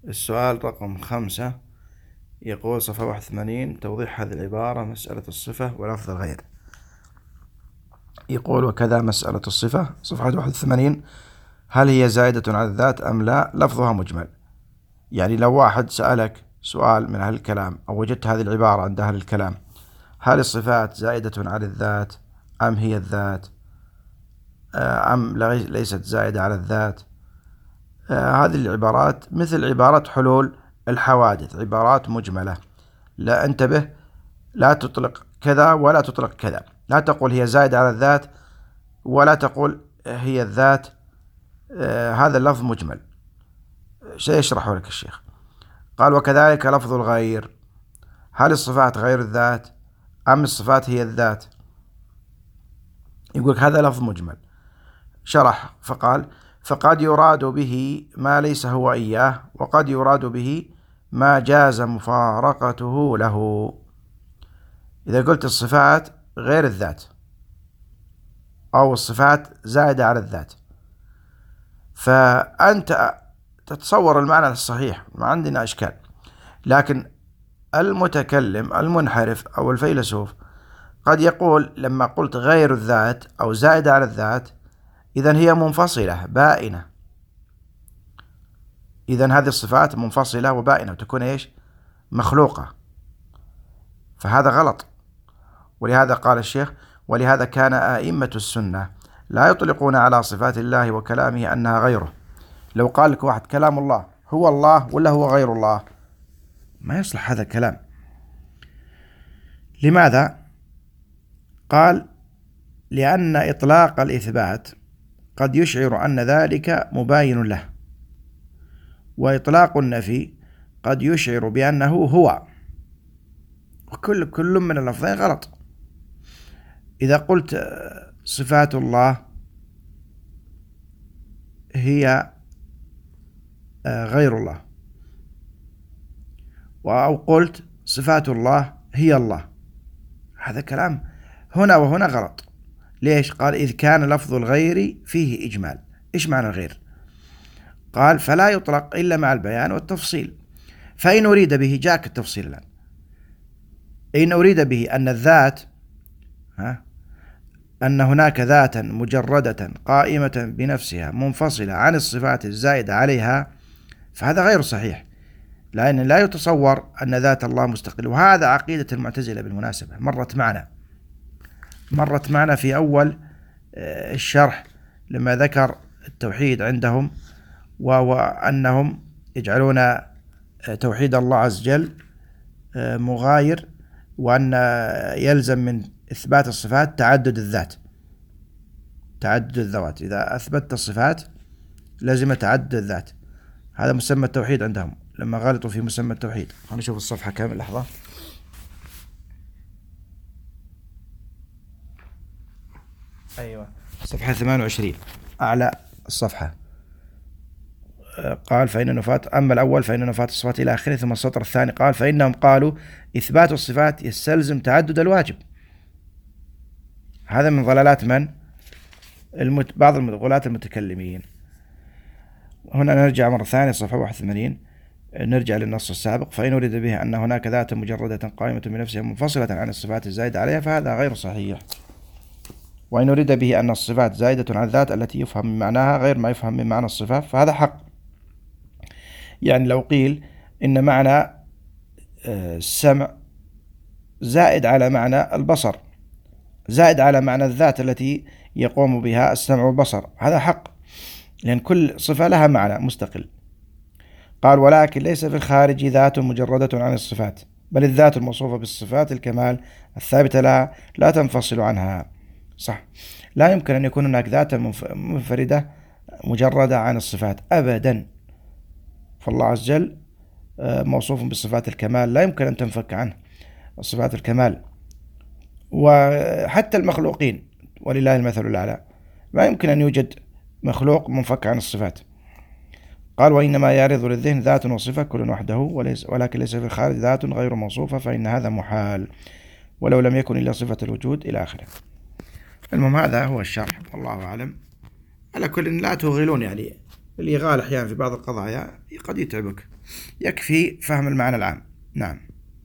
السؤال رقم 5 يقول صفحة 81 توضيح هذه العبارة مسألة الصفة ولفظ الغير. يقول وكذا مسألة الصفة صفحة 81 هل هي زائدة على الذات أم لا؟ لفظها مجمل. يعني لو واحد سألك سؤال من أهل الكلام أو وجدت هذه العبارة عند أهل الكلام، هل الصفات زائدة على الذات أم هي الذات أم ليست زائدة على الذات؟ هذه العبارات مثل عبارة حلول الحوادث، عبارات مجملة. لا انتبه، لا تطلق كذا ولا تطلق كذا، لا تقول هي زائدة على الذات ولا تقول هي الذات. هذا اللفظ مجمل. سيشرحه لك الشيخ. قال وكذلك لفظ الغير، هل الصفات غير الذات أم الصفات هي الذات؟ يقول هذا لفظ مجمل. شرح فقال فقد يراد به ما ليس هو إياه، وقد يراد به ما جاز مفارقته له. إذا قلت الصفات غير الذات أو الصفات زائدة على الذات، فأنت تتصور المعنى الصحيح، ما عندنا إشكال. لكن المتكلم المنحرف أو الفيلسوف قد يقول لما قلت غير الذات أو زائدة على الذات إذن هي منفصلة بائنة، إذن هذه الصفات منفصلة وبائنة وتكون إيش؟ مخلوقة. فهذا غلط. ولهذا قال الشيخ ولهذا كان أئمة السنة لا يطلقون على صفات الله وكلامه أنها غيره. لو قال لك واحد كلام الله هو الله ولا هو غير الله، ما يصلح هذا الكلام. لماذا؟ قال لأن إطلاق الإثبات قد يشعر أن ذلك مباين له، وإطلاق النفي قد يشعر بأنه هو، وكل من اللفظين غلط. إذا قلت صفات الله هي غير الله، أو قلت صفات الله هي الله، هذا كلام هنا وهنا غلط. ليش؟ قال إذ كان لفظ الغير فيه إجمال. إيش معنى الغير؟ قال فلا يطلق إلا مع البيان والتفصيل. فإن أريد به، جاءك التفصيل الآن، إن أريد به أن الذات أن هناك ذاتا مجردة قائمة بنفسها منفصلة عن الصفات الزائدة عليها، فهذا غير صحيح، لأن لا يتصور أن ذات الله مستقل. وهذا عقيدة المعتزلة بالمناسبة، مرت معنا في أول الشرح لما ذكر التوحيد عندهم، وأنهم يجعلون توحيد الله عز وجل مغاير، وأن يلزم من إثبات الصفات تعدد الذوات. إذا أثبتت الصفات لازم تعدد الذات. هذا مسمى التوحيد عندهم لما غلطوا في مسمى التوحيد. خلينا نشوف الصفحة كامل، لحظة. أيوة، صفحة 28 أعلى الصفحة. قال فإن نفاة، أما الأول فإن نفاة الصفات إلى آخره. ثم السطر الثاني قال فإنهم قالوا إثبات الصفات يستلزم تعدد الواجب. هذا من ضلالات من؟ بعض غلاة المتكلمين. هنا نرجع مرة ثانية صفحة 81، نرجع للنص السابق. فإن أريد به أن هناك ذات مجردة قائمة بنفسها منفصلة عن الصفات الزائدة عليها فهذا غير صحيح. وإن أريد به أن الصفات زائدة عن الذات التي يفهم من معناها غير ما يفهم من معنى الصفة فهذا حق. يعني لو قيل إن معنى السمع زائد على معنى البصر، زائد على معنى الذات التي يقوم بها السمع والبصر، هذا حق، لأن كل صفة لها معنى مستقل. قال ولكن ليس في الخارج ذات مجردة عن الصفات، بل الذات الموصوفة بالصفات الكمال الثابتة لها لا تنفصل عنها. صح، لا يمكن أن يكون هناك ذات منفردة مجردة عن الصفات أبدا. فالله عز وجل موصوف بالصفات الكمال لا يمكن أن تنفك عنه صفات الكمال. وحتى المخلوقين ولله المثل الأعلى ما يمكن أن يوجد مخلوق منفك عن الصفات. قال وإنما يعرض للذهن ذات وصفة كل وحده، ولكن ليس في الخارج ذات غير موصوفة، فإن هذا محال ولو لم يكن إلا صفة الوجود إلى آخره. المهم هذا هو الشرح، والله أعلم. على كل لا تغيلون يعني الإغالة أحيانا في بعض القضايا قد يتعبك، يكفي فهم المعنى العام. نعم.